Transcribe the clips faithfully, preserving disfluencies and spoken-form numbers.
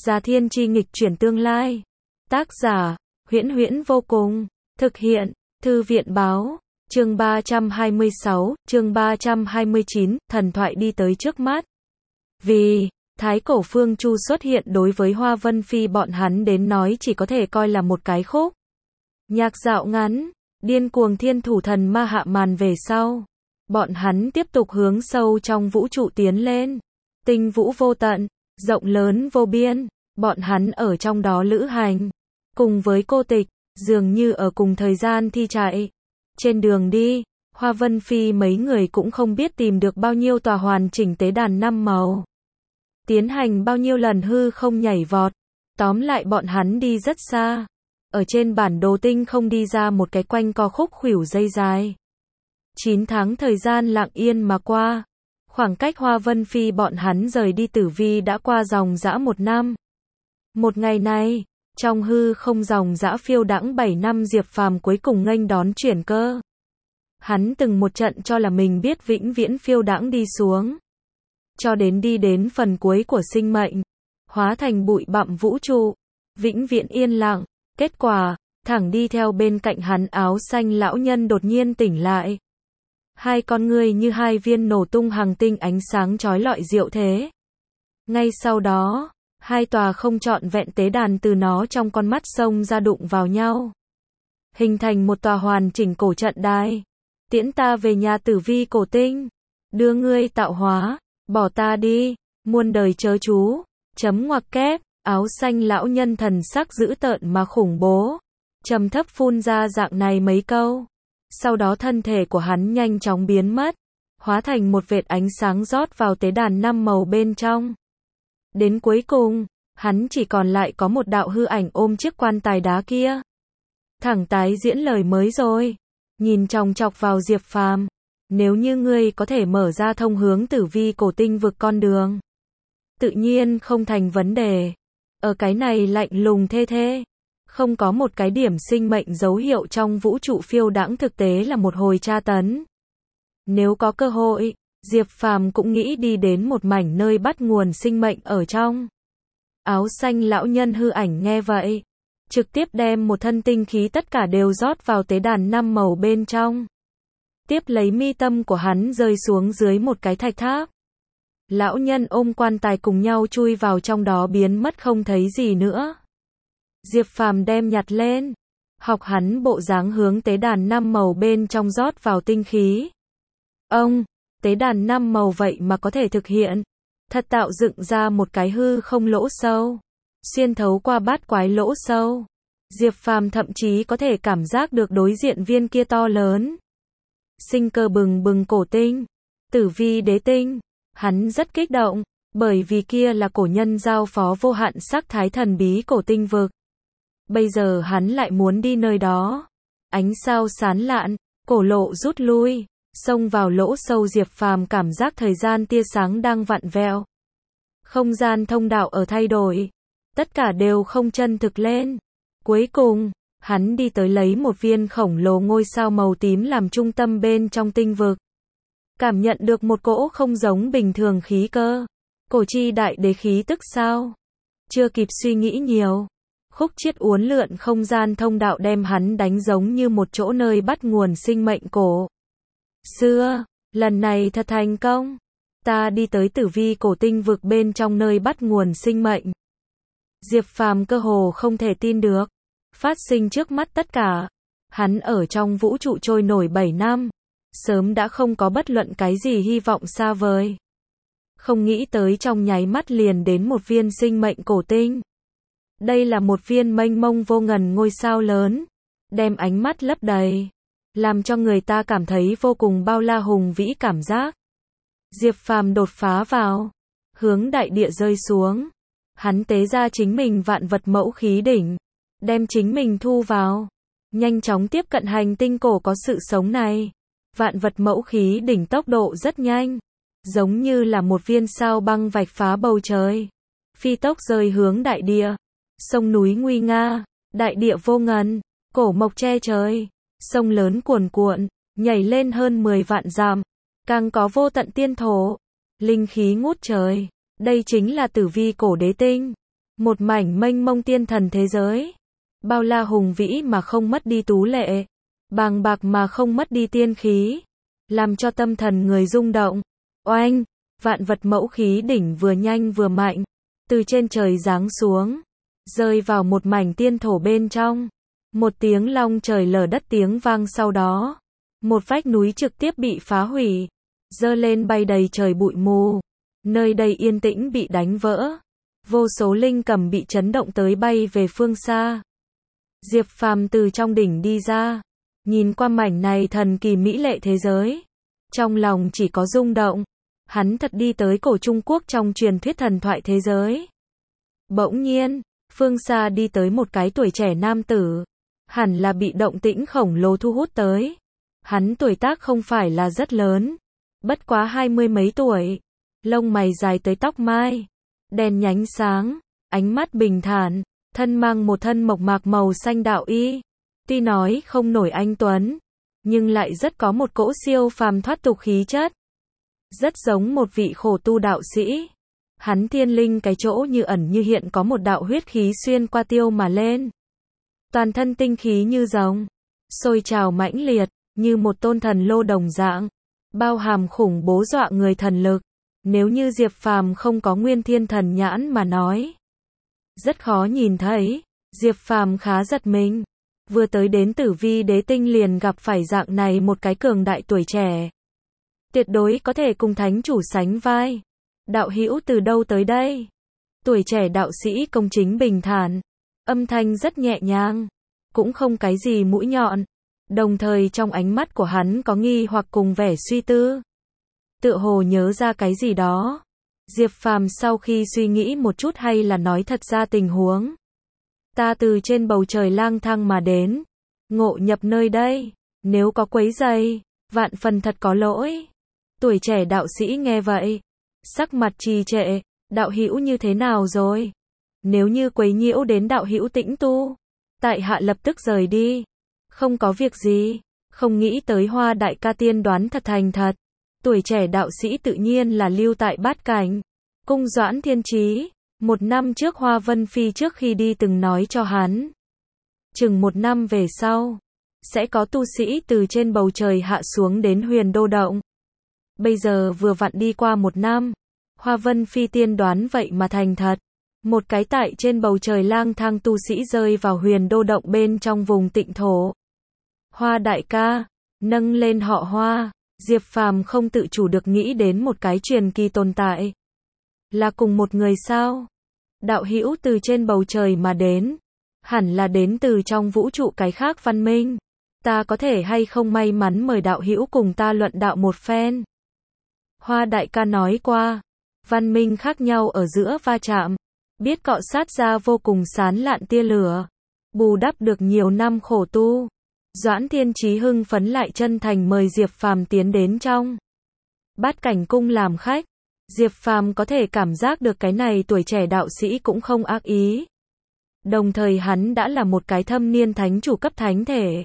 Già Thiên Chi nghịch chuyển tương lai. Tác giả, Huyễn Huyễn vô cùng. Thực hiện, Thư viện báo. Chương ba trăm hai mươi sáu, chương ba trăm hai mươi chín, thần thoại đi tới trước mắt. Vì, Thái Cổ Phương Chu xuất hiện đối với Hoa Vân Phi bọn hắn đến nói chỉ có thể coi là một cái khúc. Nhạc dạo ngắn, điên cuồng thiên thủ thần ma hạ màn về sau. Bọn hắn tiếp tục hướng sâu trong vũ trụ tiến lên. Tinh vũ vô tận, rộng lớn vô biên, bọn hắn ở trong đó lữ hành. Cùng với cô tịch, dường như ở cùng thời gian thi chạy. Trên đường đi, Hoa Vân Phi mấy người cũng không biết tìm được bao nhiêu tòa hoàn chỉnh tế đàn năm màu. Tiến hành bao nhiêu lần hư không nhảy vọt. Tóm lại bọn hắn đi rất xa. Ở trên bản đồ tinh không đi ra một cái quanh co khúc khuỷu dây dài. chín tháng thời gian lặng yên mà qua. Khoảng cách Hoa Vân Phi bọn hắn rời đi Tử Vi đã qua dòng dã một năm. Một ngày này, trong hư không dòng dã phiêu đãng bảy năm Diệp Phàm cuối cùng nghênh đón chuyển cơ. Hắn từng một trận cho là mình biết vĩnh viễn phiêu đãng đi xuống. Cho đến đi đến phần cuối của sinh mệnh. Hóa thành bụi bặm vũ trụ. Vĩnh viễn yên lặng. Kết quả, thẳng đi theo bên cạnh hắn áo xanh lão nhân đột nhiên tỉnh lại. Hai con ngươi như hai viên nổ tung hàng tinh ánh sáng chói lọi diệu thế. Ngay sau đó, hai tòa không trọn vẹn tế đàn từ nó trong con mắt xông ra đụng vào nhau. Hình thành một tòa hoàn chỉnh cổ trận đài. Tiễn ta về nhà Tử Vi cổ tinh. Đưa ngươi tạo hóa, bỏ ta đi, muôn đời chớ chú. Chấm ngoặc kép, áo xanh lão nhân thần sắc dữ tợn mà khủng bố. Trầm thấp phun ra dạng này mấy câu. Sau đó thân thể của hắn nhanh chóng biến mất, hóa thành một vệt ánh sáng rót vào tế đàn năm màu bên trong. Đến cuối cùng, hắn chỉ còn lại có một đạo hư ảnh ôm chiếc quan tài đá kia. Thẳng tái diễn lời mới rồi, nhìn chòng chọc vào Diệp Phàm, nếu như ngươi có thể mở ra thông hướng Tử Vi cổ tinh vực con đường, tự nhiên không thành vấn đề. Ở cái này lạnh lùng thê thê, không có một cái điểm sinh mệnh dấu hiệu trong vũ trụ phiêu đãng thực tế là một hồi tra tấn. Nếu có cơ hội, Diệp Phàm cũng nghĩ đi đến một mảnh nơi bắt nguồn sinh mệnh ở trong. Áo xanh lão nhân hư ảnh nghe vậy, trực tiếp đem một thân tinh khí tất cả đều rót vào tế đàn năm màu bên trong. Tiếp lấy mi tâm của hắn rơi xuống dưới một cái thạch tháp. Lão nhân ôm quan tài cùng nhau chui vào trong đó biến mất không thấy gì nữa. Diệp Phàm đem nhặt lên, học hắn bộ dáng hướng tế đàn năm màu bên trong rót vào tinh khí. Ông, tế đàn năm màu vậy mà có thể thực hiện, thật tạo dựng ra một cái hư không lỗ sâu, xuyên thấu qua bát quái lỗ sâu. Diệp Phàm thậm chí có thể cảm giác được đối diện viên kia to lớn. Sinh cơ bừng bừng cổ tinh, Tử Vi đế tinh, hắn rất kích động, bởi vì kia là cổ nhân giao phó vô hạn sắc thái thần bí cổ tinh vực. Bây giờ hắn lại muốn đi nơi đó. Ánh sao sán lạn, cổ lộ rút lui, xông vào lỗ sâu. Diệp Phàm cảm giác thời gian tia sáng đang vặn vẹo. Không gian thông đạo ở thay đổi. Tất cả đều không chân thực lên. Cuối cùng, hắn đi tới lấy một viên khổng lồ ngôi sao màu tím làm trung tâm bên trong tinh vực. Cảm nhận được một cỗ không giống bình thường khí cơ. Cổ chi đại đế khí tức sao? Chưa kịp suy nghĩ nhiều. Khúc chiết uốn lượn không gian thông đạo đem hắn đánh giống như một chỗ nơi bắt nguồn sinh mệnh cổ xưa. Lần này thật thành công. Ta đi tới Tử Vi cổ tinh vực bên trong nơi bắt nguồn sinh mệnh. Diệp Phàm cơ hồ không thể tin được. Phát sinh trước mắt tất cả. Hắn ở trong vũ trụ trôi nổi bảy năm. Sớm đã không có bất luận cái gì hy vọng xa vời. Không nghĩ tới trong nháy mắt liền đến một viên sinh mệnh cổ tinh. Đây là một viên mênh mông vô ngần ngôi sao lớn, đem ánh mắt lấp đầy, làm cho người ta cảm thấy vô cùng bao la hùng vĩ cảm giác. Diệp Phàm đột phá vào, hướng đại địa rơi xuống. Hắn tế ra chính mình vạn vật mẫu khí đỉnh, đem chính mình thu vào, nhanh chóng tiếp cận hành tinh cổ có sự sống này. Vạn vật mẫu khí đỉnh tốc độ rất nhanh, giống như là một viên sao băng vạch phá bầu trời, phi tốc rơi hướng đại địa. Sông núi nguy nga, đại địa vô ngần, cổ mộc che trời, sông lớn cuồn cuộn, nhảy lên hơn mười vạn dặm, càng có vô tận tiên thổ, linh khí ngút trời. Đây chính là Tử Vi cổ đế tinh. Một mảnh mênh mông tiên thần thế giới. Bao la hùng vĩ mà không mất đi tú lệ. Bàng bạc mà không mất đi tiên khí. Làm cho tâm thần người rung động. Oanh! Vạn vật mẫu khí đỉnh vừa nhanh vừa mạnh. Từ trên trời giáng xuống. Rơi vào một mảnh tiên thổ bên trong. Một tiếng long trời lở đất tiếng vang sau đó. Một vách núi trực tiếp bị phá hủy. Dơ lên bay đầy trời bụi mù. Nơi đây yên tĩnh bị đánh vỡ. Vô số linh cầm bị chấn động tới bay về phương xa. Diệp Phàm từ trong đỉnh đi ra. Nhìn qua mảnh này thần kỳ mỹ lệ thế giới. Trong lòng chỉ có rung động. Hắn thật đi tới cổ Trung Quốc trong truyền thuyết thần thoại thế giới. Bỗng nhiên, phương xa đi tới một cái tuổi trẻ nam tử. Hẳn là bị động tĩnh khổng lồ thu hút tới. Hắn tuổi tác không phải là rất lớn. Bất quá hai mươi mấy tuổi. Lông mày dài tới tóc mai. Đen nhánh sáng. Ánh mắt bình thản. Thân mang một thân mộc mạc màu xanh đạo y. Tuy nói không nổi anh tuấn. Nhưng lại rất có một cỗ siêu phàm thoát tục khí chất. Rất giống một vị khổ tu đạo sĩ. Hắn thiên linh cái chỗ như ẩn như hiện có một đạo huyết khí xuyên qua tiêu mà lên. Toàn thân tinh khí như rồng. Sôi trào mãnh liệt. Như một tôn thần lô đồng dạng. Bao hàm khủng bố dọa người thần lực. Nếu như Diệp Phàm không có nguyên thiên thần nhãn mà nói. Rất khó nhìn thấy. Diệp Phàm khá giật mình. Vừa tới đến Tử Vi Đế Tinh liền gặp phải dạng này một cái cường đại tuổi trẻ. Tuyệt đối có thể cùng thánh chủ sánh vai. Đạo hữu từ đâu tới đây? Tuổi trẻ đạo sĩ công chính bình thản. Âm thanh rất nhẹ nhàng. Cũng không cái gì mũi nhọn. Đồng thời trong ánh mắt của hắn có nghi hoặc cùng vẻ suy tư. Tựa hồ nhớ ra cái gì đó. Diệp Phàm sau khi suy nghĩ một chút hay là nói thật ra tình huống. Ta từ trên bầu trời lang thang mà đến. Ngộ nhập nơi đây. Nếu có quấy rầy, vạn phần thật có lỗi. Tuổi trẻ đạo sĩ nghe vậy. Sắc mặt trì trệ. Đạo hữu như thế nào rồi? Nếu như quấy nhiễu đến đạo hữu tĩnh tu. Tại hạ lập tức rời đi. Không có việc gì. Không nghĩ tới Hoa đại ca tiên đoán thật thành thật. Tuổi trẻ đạo sĩ tự nhiên là lưu tại Bát Cảnh. Cung Doãn Thiên Chí. Một năm trước Hoa Vân Phi trước khi đi từng nói cho hắn. Chừng một năm về sau. Sẽ có tu sĩ từ trên bầu trời hạ xuống đến Huyền Đô Động. Bây giờ vừa vặn đi qua một năm. Hoa Vân Phi tiên đoán vậy mà thành thật. Một cái tại trên bầu trời lang thang tu sĩ rơi vào Huyền Đô Động bên trong vùng tịnh thổ. Hoa đại ca. Nâng lên họ Hoa. Diệp Phàm không tự chủ được nghĩ đến một cái truyền kỳ tồn tại. Là cùng một người sao? Đạo hữu từ trên bầu trời mà đến. Hẳn là đến từ trong vũ trụ cái khác văn minh. Ta có thể hay không may mắn mời đạo hữu cùng ta luận đạo một phen. Hoa đại ca nói qua. Văn minh khác nhau ở giữa va chạm. Biết cọ sát ra vô cùng sán lạn tia lửa. Bù đắp được nhiều năm khổ tu. Doãn Thiên Chí hưng phấn lại chân thành mời Diệp Phàm tiến đến trong Bát Cảnh cung làm khách. Diệp Phàm có thể cảm giác được cái này tuổi trẻ đạo sĩ cũng không ác ý. Đồng thời hắn đã là một cái thâm niên thánh chủ cấp thánh thể.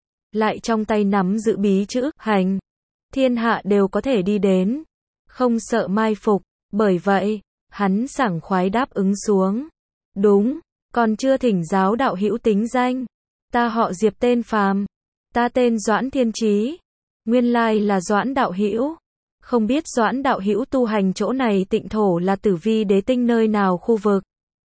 Lại trong tay nắm giữ bí chữ hành. Thiên hạ đều có thể đi đến. Không sợ mai phục. Bởi vậy, hắn sảng khoái đáp ứng xuống. Đúng, còn chưa thỉnh giáo đạo hữu tính danh. Ta họ Diệp tên Phàm. Ta tên Doãn Thiên Chí. Nguyên lai là Doãn đạo hữu. Không biết Doãn đạo hữu tu hành chỗ này tịnh thổ là Tử Vi Đế Tinh nơi nào khu vực.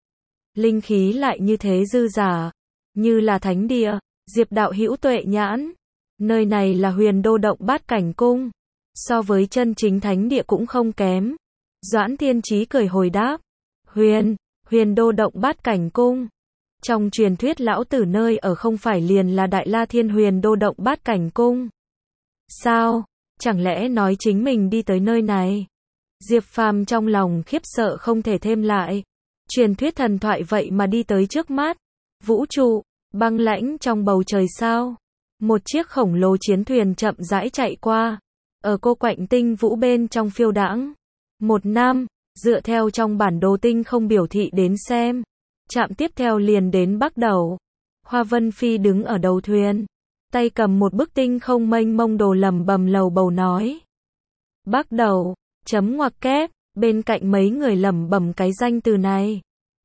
Linh khí lại như thế dư dả. Như là thánh địa. Diệp đạo hữu tuệ nhãn. Nơi này là Huyền Đô Động Bát Cảnh cung. So với chân chính thánh địa cũng không kém. Doãn Thiên Chí cười hồi đáp. Huyền, Huyền Đô Động Bát Cảnh cung. Trong truyền thuyết lão tử nơi ở không phải liền là Đại La Thiên Huyền Đô Động Bát Cảnh cung. Sao? Chẳng lẽ nói chính mình đi tới nơi này? Diệp Phàm trong lòng khiếp sợ không thể thêm lại. Truyền thuyết thần thoại vậy mà đi tới trước mắt. Vũ trụ, băng lãnh trong bầu trời sao? Một chiếc khổng lồ chiến thuyền chậm rãi chạy qua. Ở cô quạnh tinh vũ bên trong phiêu đãng. Một năm, dựa theo trong bản đồ tinh không biểu thị đến xem. Trạm tiếp theo liền đến Bắc Đầu. Hoa Vân Phi đứng ở đầu thuyền. Tay cầm một bức tinh không mênh mông đồ lầm bầm lầu bầu nói. Bắc Đầu, chấm ngoặc kép, bên cạnh mấy người lẩm bẩm cái danh từ này.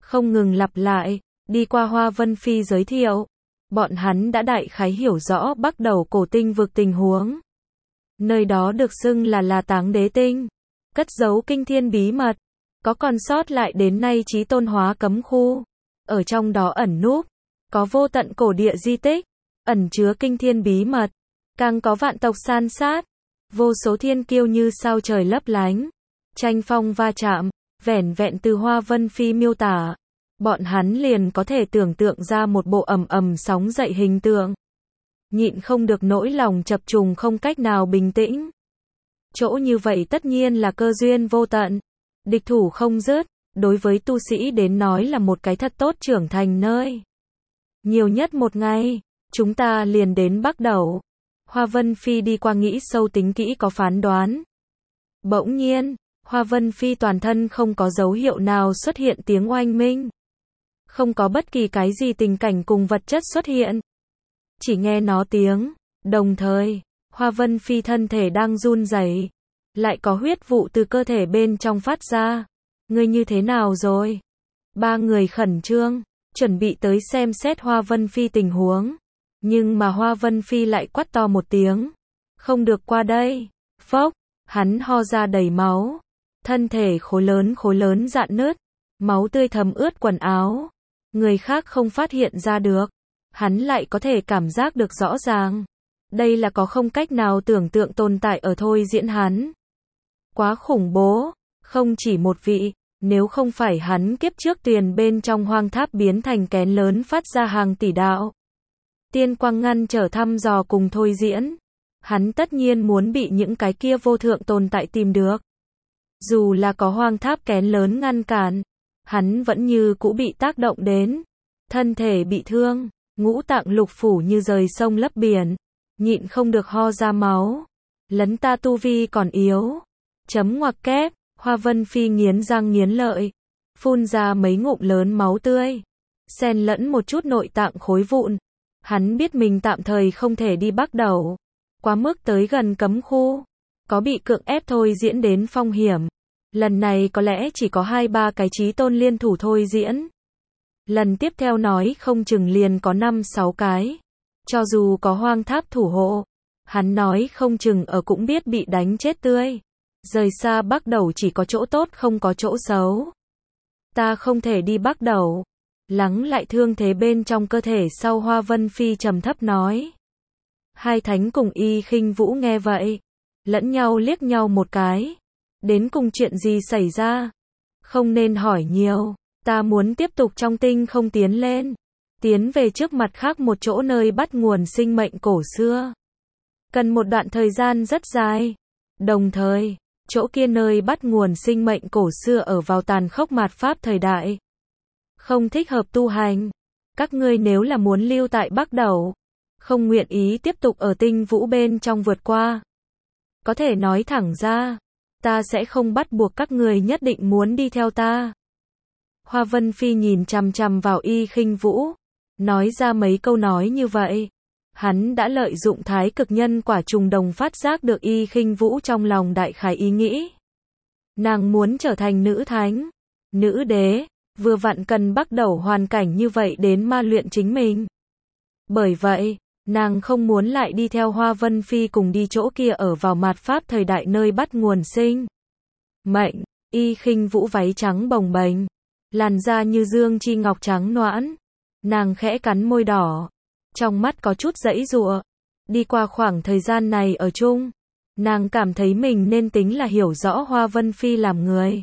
không ngừng lặp lại, đi qua Hoa Vân Phi giới thiệu. Bọn hắn đã đại khái hiểu rõ bắt đầu cổ tinh vực tình huống. Nơi đó được xưng là là Táng Đế Tinh, cất giấu kinh thiên bí mật, có còn sót lại đến nay chí tôn hóa cấm khu. Ở trong đó ẩn núp, có vô tận cổ địa di tích, ẩn chứa kinh thiên bí mật, càng có vạn tộc san sát, vô số thiên kiêu như sao trời lấp lánh, tranh phong va chạm, vẻn vẹn từ Hoa Vân Phi miêu tả, bọn hắn liền có thể tưởng tượng ra một bộ ầm ầm sóng dậy hình tượng. Nhịn không được nỗi lòng chập trùng không cách nào bình tĩnh. Chỗ như vậy tất nhiên là cơ duyên vô tận, địch thủ không dứt, đối với tu sĩ đến nói là một cái thật tốt trưởng thành nơi. Nhiều nhất một ngày, chúng ta liền đến Bắc Đẩu. Hoa Vân Phi đi qua nghĩ sâu tính kỹ có phán đoán. Bỗng nhiên, Hoa Vân Phi toàn thân không có dấu hiệu nào xuất hiện tiếng oanh minh. Không có bất kỳ cái gì tình cảnh cùng vật chất xuất hiện. Chỉ nghe nó tiếng, đồng thời, Hoa Vân Phi thân thể đang run rẩy, lại có huyết vụ từ cơ thể bên trong phát ra. Ngươi như thế nào rồi? Ba người khẩn trương, chuẩn bị tới xem xét Hoa Vân Phi tình huống. Nhưng mà Hoa Vân Phi lại quát to một tiếng. Không được qua đây. Phốc, hắn ho ra đầy máu. Thân thể khối lớn khối lớn rạn nứt. Máu tươi thấm ướt quần áo. Người khác không phát hiện ra được. Hắn lại có thể cảm giác được rõ ràng. Đây là có không cách nào tưởng tượng tồn tại ở thôi diễn hắn. Quá khủng bố. Không chỉ một vị. Nếu không phải hắn kiếp trước tuyền bên trong hoang tháp biến thành kén lớn phát ra hàng tỷ đạo. Tiên quang ngăn trở thăm dò cùng thôi diễn. Hắn tất nhiên muốn bị những cái kia vô thượng tồn tại tìm được. Dù là có hoang tháp kén lớn ngăn cản, hắn vẫn như cũ bị tác động đến. Thân thể bị thương, ngũ tạng lục phủ như rời sông lấp biển, nhịn không được ho ra máu. Lấn ta tu vi còn yếu. Chấm ngoặc kép, Hoa Vân Phi nghiến răng nghiến lợi, phun ra mấy ngụm lớn máu tươi, xen lẫn một chút nội tạng khối vụn. Hắn biết mình tạm thời không thể đi Bắc Đẩu, quá mức tới gần cấm khu, có bị cưỡng ép thôi diễn đến phong hiểm. Lần này có lẽ chỉ có hai ba cái chí tôn liên thủ thôi diễn. Lần tiếp theo nói không chừng liền có năm sáu cái. Cho dù có hoang tháp thủ hộ, hắn nói không chừng ở cũng biết bị đánh chết tươi. Rời xa Bắc Đẩu chỉ có chỗ tốt không có chỗ xấu. Ta không thể đi Bắc Đẩu. Lắng lại thương thế bên trong cơ thể sau, Hoa Vân Phi trầm thấp nói. Hai thánh cùng Y Khinh Vũ nghe vậy, lẫn nhau liếc nhau một cái. Đến cùng chuyện gì xảy ra? Không nên hỏi nhiều, ta muốn tiếp tục trong tinh không tiến lên, tiến về trước mặt khác một chỗ nơi bắt nguồn sinh mệnh cổ xưa. Cần một đoạn thời gian rất dài. Đồng thời, chỗ kia nơi bắt nguồn sinh mệnh cổ xưa ở vào tàn khốc mạt pháp thời đại. Không thích hợp tu hành. Các ngươi nếu là muốn lưu tại Bắc Đẩu, không nguyện ý tiếp tục ở tinh vũ bên trong vượt qua, có thể nói thẳng ra, ta sẽ không bắt buộc các người nhất định muốn đi theo ta. Hoa Vân Phi nhìn chằm chằm vào Y Khinh Vũ, nói ra mấy câu nói như vậy. Hắn đã lợi dụng thái cực nhân quả trùng đồng phát giác được Y Khinh Vũ trong lòng đại khái ý nghĩ. Nàng muốn trở thành nữ thánh, nữ đế, vừa vặn cần Bắc Đẩu hoàn cảnh như vậy đến ma luyện chính mình. Bởi vậy, nàng không muốn lại đi theo Hoa Vân Phi cùng đi chỗ kia ở vào mạt pháp thời đại nơi bắt nguồn sinh mệnh. Y Khinh Vũ váy trắng bồng bềnh, làn da như dương chi ngọc trắng nõn. Nàng khẽ cắn môi đỏ, trong mắt có chút giãy giụa. Đi qua khoảng thời gian này ở chung, nàng cảm thấy mình nên tính là hiểu rõ Hoa Vân Phi làm người.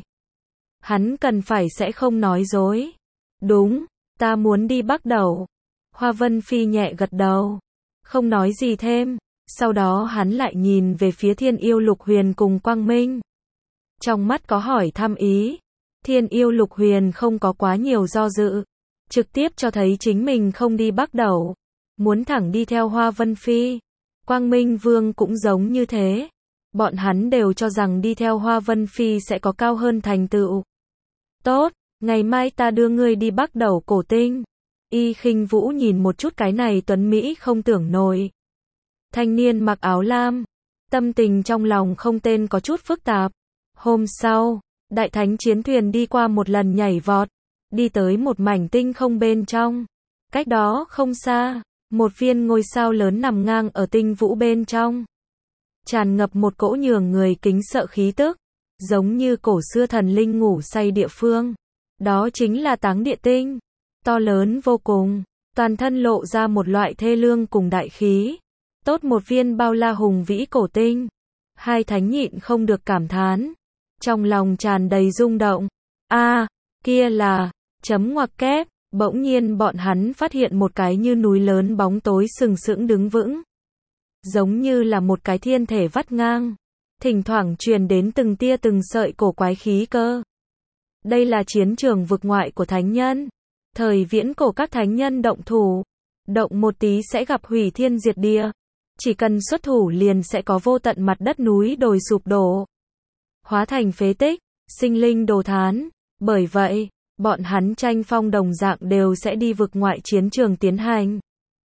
Hắn cần phải sẽ không nói dối. Đúng, ta muốn đi Bắc Đẩu. Hoa Vân Phi nhẹ gật đầu, không nói gì thêm. Sau đó hắn lại nhìn về phía Thiên Yêu Lục Huyền cùng Quang Minh. Trong mắt có hỏi thăm ý. Thiên Yêu Lục Huyền không có quá nhiều do dự, trực tiếp cho thấy chính mình không đi Bắc Đẩu, muốn thẳng đi theo Hoa Vân Phi. Quang Minh Vương cũng giống như thế. Bọn hắn đều cho rằng đi theo Hoa Vân Phi sẽ có cao hơn thành tựu. Tốt, ngày mai ta đưa ngươi đi Bắc Đẩu cổ tinh. Y Khinh Vũ nhìn một chút cái này tuấn Mỹ không tưởng nổi. Thanh niên mặc áo lam, tâm tình trong lòng không tên có chút phức tạp. Hôm sau, đại thánh chiến thuyền đi qua một lần nhảy vọt, đi tới một mảnh tinh không bên trong. Cách đó không xa, một viên ngôi sao lớn nằm ngang ở tinh vũ bên trong. Tràn ngập một cỗ nhường người kính sợ khí tức, giống như cổ xưa thần linh ngủ say địa phương. Đó chính là Táng Địa Tinh, to lớn vô cùng, toàn thân lộ ra một loại thê lương cùng đại khí. Tốt một viên bao la hùng vĩ cổ tinh. Hai thánh nhịn không được cảm thán, trong lòng tràn đầy rung động. A, à, kia là, chấm ngoặc kép, bỗng nhiên bọn hắn phát hiện một cái như núi lớn bóng tối sừng sững đứng vững. Giống như là một cái thiên thể vắt ngang, thỉnh thoảng truyền đến từng tia từng sợi cổ quái khí cơ. Đây là chiến trường vực ngoại của thánh nhân. Thời viễn cổ các thánh nhân động thủ, động một tí sẽ gặp hủy thiên diệt địa. Chỉ cần xuất thủ liền sẽ có vô tận mặt đất núi đồi sụp đổ, hóa thành phế tích, sinh linh đồ thán. Bởi vậy, bọn hắn tranh phong đồng dạng đều sẽ đi vực ngoại chiến trường tiến hành.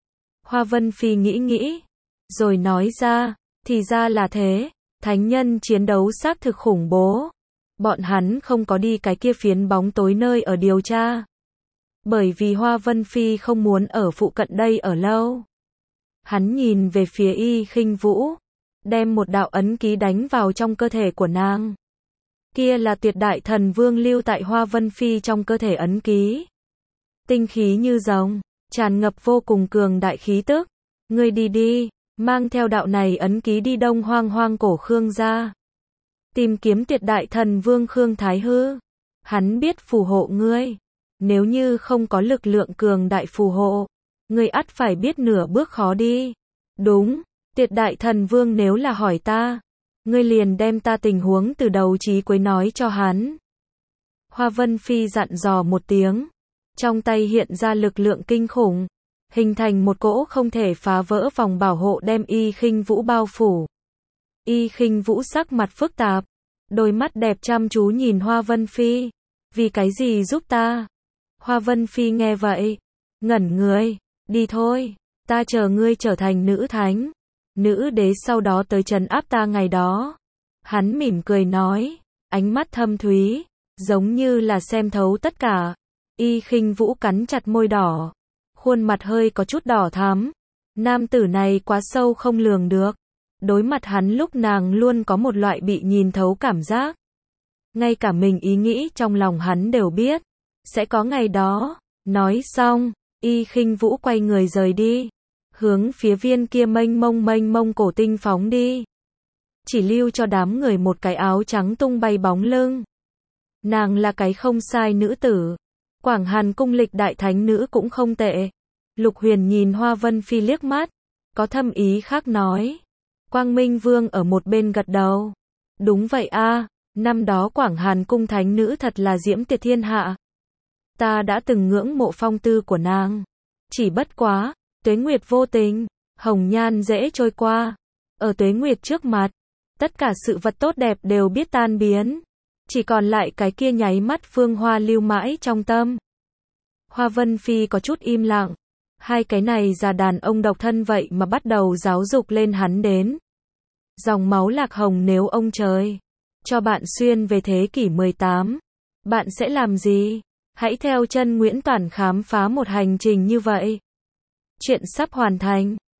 Hoa Vân Phi nghĩ nghĩ, rồi nói ra, thì ra là thế, thánh nhân chiến đấu xác thực khủng bố. Bọn hắn không có đi cái kia phiến bóng tối nơi ở điều tra. Bởi vì Hoa Vân Phi không muốn ở phụ cận đây ở lâu. Hắn nhìn về phía Y Khinh Vũ, đem một đạo ấn ký đánh vào trong cơ thể của nàng. Kia là tuyệt đại thần vương lưu tại Hoa Vân Phi trong cơ thể ấn ký. Tinh khí như rồng, tràn ngập vô cùng cường đại khí tức. Ngươi đi đi, mang theo đạo này ấn ký đi Đông Hoang Hoang cổ Khương gia. Tìm kiếm tuyệt đại thần vương Khương Thái Hư. Hắn biết phù hộ ngươi. Nếu như không có lực lượng cường đại phù hộ, ngươi ắt phải biết nửa bước khó đi. Đúng, tuyệt đại thần vương nếu là hỏi ta, ngươi liền đem ta tình huống từ đầu chí cuối nói cho hắn. Hoa Vân Phi dặn dò một tiếng, trong tay hiện ra lực lượng kinh khủng, hình thành một cỗ không thể phá vỡ vòng bảo hộ đem Y Khinh Vũ bao phủ. Y Khinh Vũ sắc mặt phức tạp, đôi mắt đẹp chăm chú nhìn Hoa Vân Phi. Vì cái gì giúp ta? Hoa Vân Phi nghe vậy, ngẩn người, đi thôi, ta chờ ngươi trở thành nữ thánh, nữ đế sau đó tới trấn áp ta ngày đó. Hắn mỉm cười nói, ánh mắt thâm thúy, giống như là xem thấu tất cả. Y Khinh Vũ cắn chặt môi đỏ, khuôn mặt hơi có chút đỏ thắm. Nam tử này quá sâu không lường được. Đối mặt hắn lúc nàng luôn có một loại bị nhìn thấu cảm giác. Ngay cả mình ý nghĩ trong lòng hắn đều biết. Sẽ có ngày đó. Nói xong, Y Khinh Vũ quay người rời đi. Hướng phía viên kia mênh mông mênh mông cổ tinh phóng đi. Chỉ lưu cho đám người một cái áo trắng tung bay bóng lưng. Nàng là cái không sai nữ tử. Quảng Hàn cung lịch đại thánh nữ cũng không tệ. Lục Huyền nhìn Hoa Vân Phi liếc mắt. Có thâm ý khác nói. Quang Minh Vương ở một bên gật đầu. Đúng vậy a, năm đó Quảng Hàn cung thánh nữ thật là diễm tuyệt thiên hạ. Ta đã từng ngưỡng mộ phong tư của nàng. Chỉ bất quá, tuế nguyệt vô tình, hồng nhan dễ trôi qua. Ở tuế nguyệt trước mặt, tất cả sự vật tốt đẹp đều biết tan biến. Chỉ còn lại cái kia nháy mắt phương hoa lưu mãi trong tâm. Hoa Vân Phi có chút im lặng. Hai cái này già đàn ông độc thân vậy mà bắt đầu giáo dục lên hắn đến. Dòng máu lạc hồng nếu ông trời cho bạn xuyên về thế kỷ mười tám, bạn sẽ làm gì? Hãy theo chân Nguyễn Toản khám phá một hành trình như vậy. Chuyện sắp hoàn thành.